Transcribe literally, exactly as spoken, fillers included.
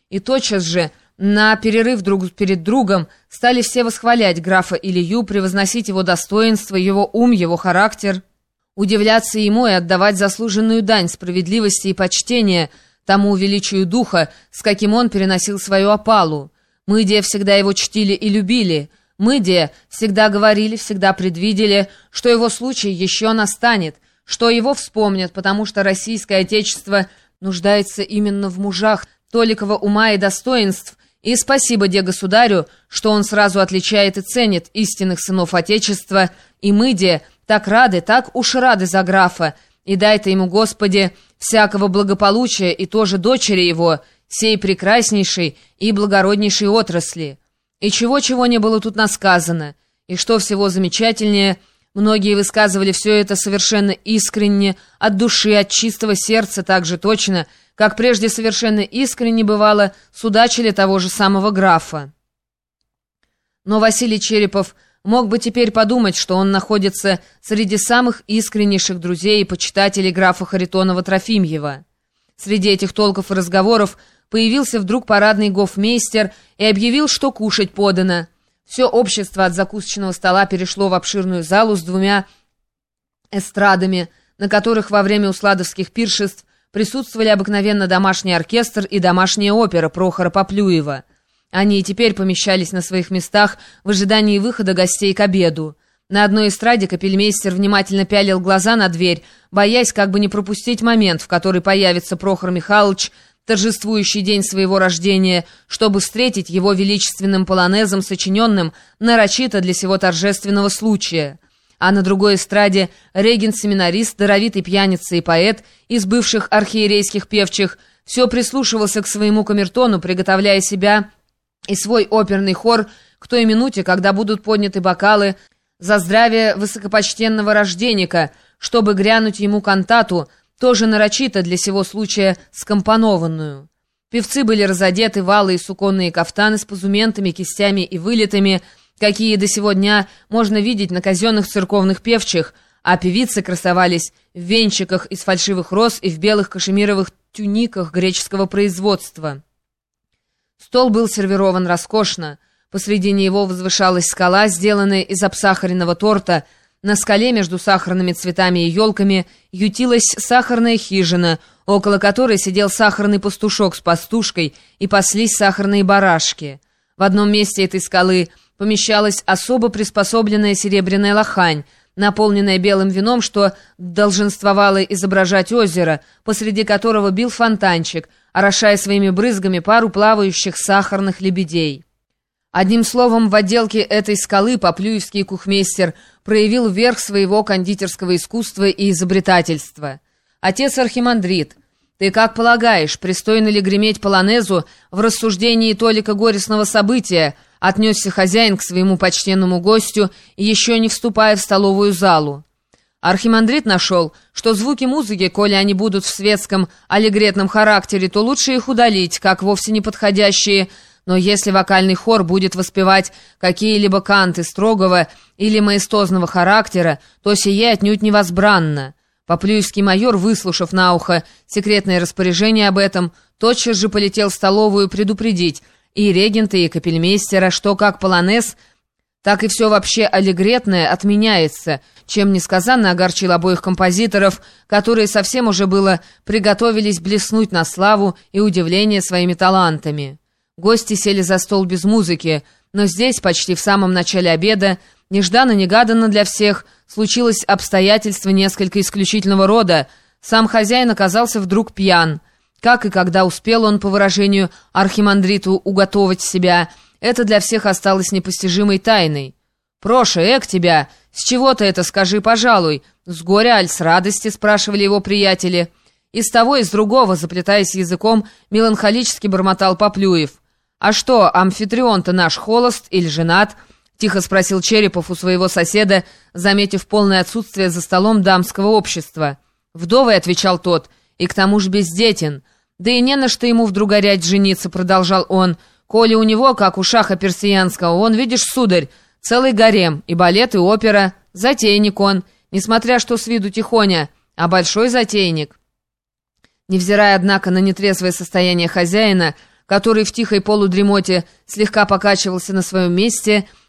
И тотчас же, на перерыв друг перед другом, стали все восхвалять графа Илью, превозносить его достоинство, его ум, его характер, удивляться ему и отдавать заслуженную дань справедливости и почтения тому величию духа, с каким он переносил свою опалу. Мы, де, всегда его чтили и любили. Мы, де, всегда говорили, всегда предвидели, что его случай еще настанет, что его вспомнят, потому что российское отечество нуждается именно в мужах толикого ума и достоинств, и спасибо, де, государю, что он сразу отличает и ценит истинных сынов отечества, и мы, де, так рады, так уж рады за графа, и дай-то ему, Господи, всякого благополучия и тоже дочери его, сей прекраснейшей и благороднейшей отрасли. И чего-чего не было тут насказано, и что всего замечательнее, многие высказывали все это совершенно искренне, от души, от чистого сердца так же точно, как прежде совершенно искренне бывало, судачили того же самого графа. Но Василий Черепов мог бы теперь подумать, что он находится среди самых искреннейших друзей и почитателей графа Харитонова-Трофимьева. Среди этих толков и разговоров появился вдруг парадный гофмейстер и объявил, что кушать подано. Все общество от закусочного стола перешло в обширную залу с двумя эстрадами, на которых во время усладовских пиршеств присутствовали обыкновенно домашний оркестр и домашняя опера Прохора Поплюева. Они и теперь помещались на своих местах в ожидании выхода гостей к обеду. На одной эстраде капельмейстер внимательно пялил глаза на дверь, боясь как бы не пропустить момент, в который появится Прохор Михайлович, торжествующий день своего рождения, чтобы встретить его величественным полонезом, сочиненным нарочито для сего торжественного случая. А на другой эстраде регент-семинарист, даровитый пьяница и поэт из бывших архиерейских певчих все прислушивался к своему камертону, приготовляя себя и свой оперный хор к той минуте, когда будут подняты бокалы за здравие высокопочтенного рожденника, чтобы грянуть ему кантату, тоже нарочито для сего случая скомпонованную. Певцы были разодеты в алые суконные кафтаны с позументами, кистями и вылетами, какие до сего дня можно видеть на казенных церковных певчих, а певицы красовались в венчиках из фальшивых роз и в белых кашемировых тюниках греческого производства. Стол был сервирован роскошно, посредине его возвышалась скала, сделанная из обсахаренного торта. На скале между сахарными цветами и елками ютилась сахарная хижина, около которой сидел сахарный пастушок с пастушкой и паслись сахарные барашки. В одном месте этой скалы помещалась особо приспособленная серебряная лохань, наполненная белым вином, что долженствовало изображать озеро, посреди которого бил фонтанчик, орошая своими брызгами пару плавающих сахарных лебедей. Одним словом, в отделке этой скалы поплюевский кухмейстер проявил верх своего кондитерского искусства и изобретательства. «Отец архимандрит, ты как полагаешь, пристойно ли греметь полонезу в рассуждении толика горестного события?» — отнесся хозяин к своему почтенному гостю, еще не вступая в столовую залу. Архимандрит нашел, что звуки музыки, коли они будут в светском аллегретном характере, то лучше их удалить, как вовсе не подходящие. Но если вокальный хор будет воспевать какие-либо канты строгого или маэстозного характера, то сие отнюдь невозбранно. Поплюевский майор, выслушав на ухо секретное распоряжение об этом, тотчас же полетел в столовую предупредить и регента, и капельмейстера, что как полонез, так и все вообще аллегретное отменяется, чем несказанно огорчил обоих композиторов, которые совсем уже было приготовились блеснуть на славу и удивление своими талантами. Гости сели за стол без музыки, но здесь, почти в самом начале обеда, нежданно-негаданно для всех, случилось обстоятельство несколько исключительного рода. Сам хозяин оказался вдруг пьян. Как и когда успел он, по выражению архимандриту, уготовать себя, это для всех осталось непостижимой тайной. «Проша, эк тебя! С чего ты это, скажи, пожалуй? С горя аль с радости?» — спрашивали его приятели. Из того, и с другого, заплетаясь языком, меланхолически бормотал Поплюев. «А что, амфитрион-то наш холост или женат?» — тихо спросил Черепов у своего соседа, заметив полное отсутствие за столом дамского общества. «Вдовый», — отвечал тот, — «и к тому же бездетен. Да и не на что ему вдруг горять жениться», — продолжал он. «Коли у него, как у шаха персиянского, он, видишь, сударь, целый гарем, и балет, и опера, затейник он, несмотря что с виду тихоня, а большой затейник». Невзирая, однако, на нетрезвое состояние хозяина, который в тихой полудремоте слегка покачивался на своем месте,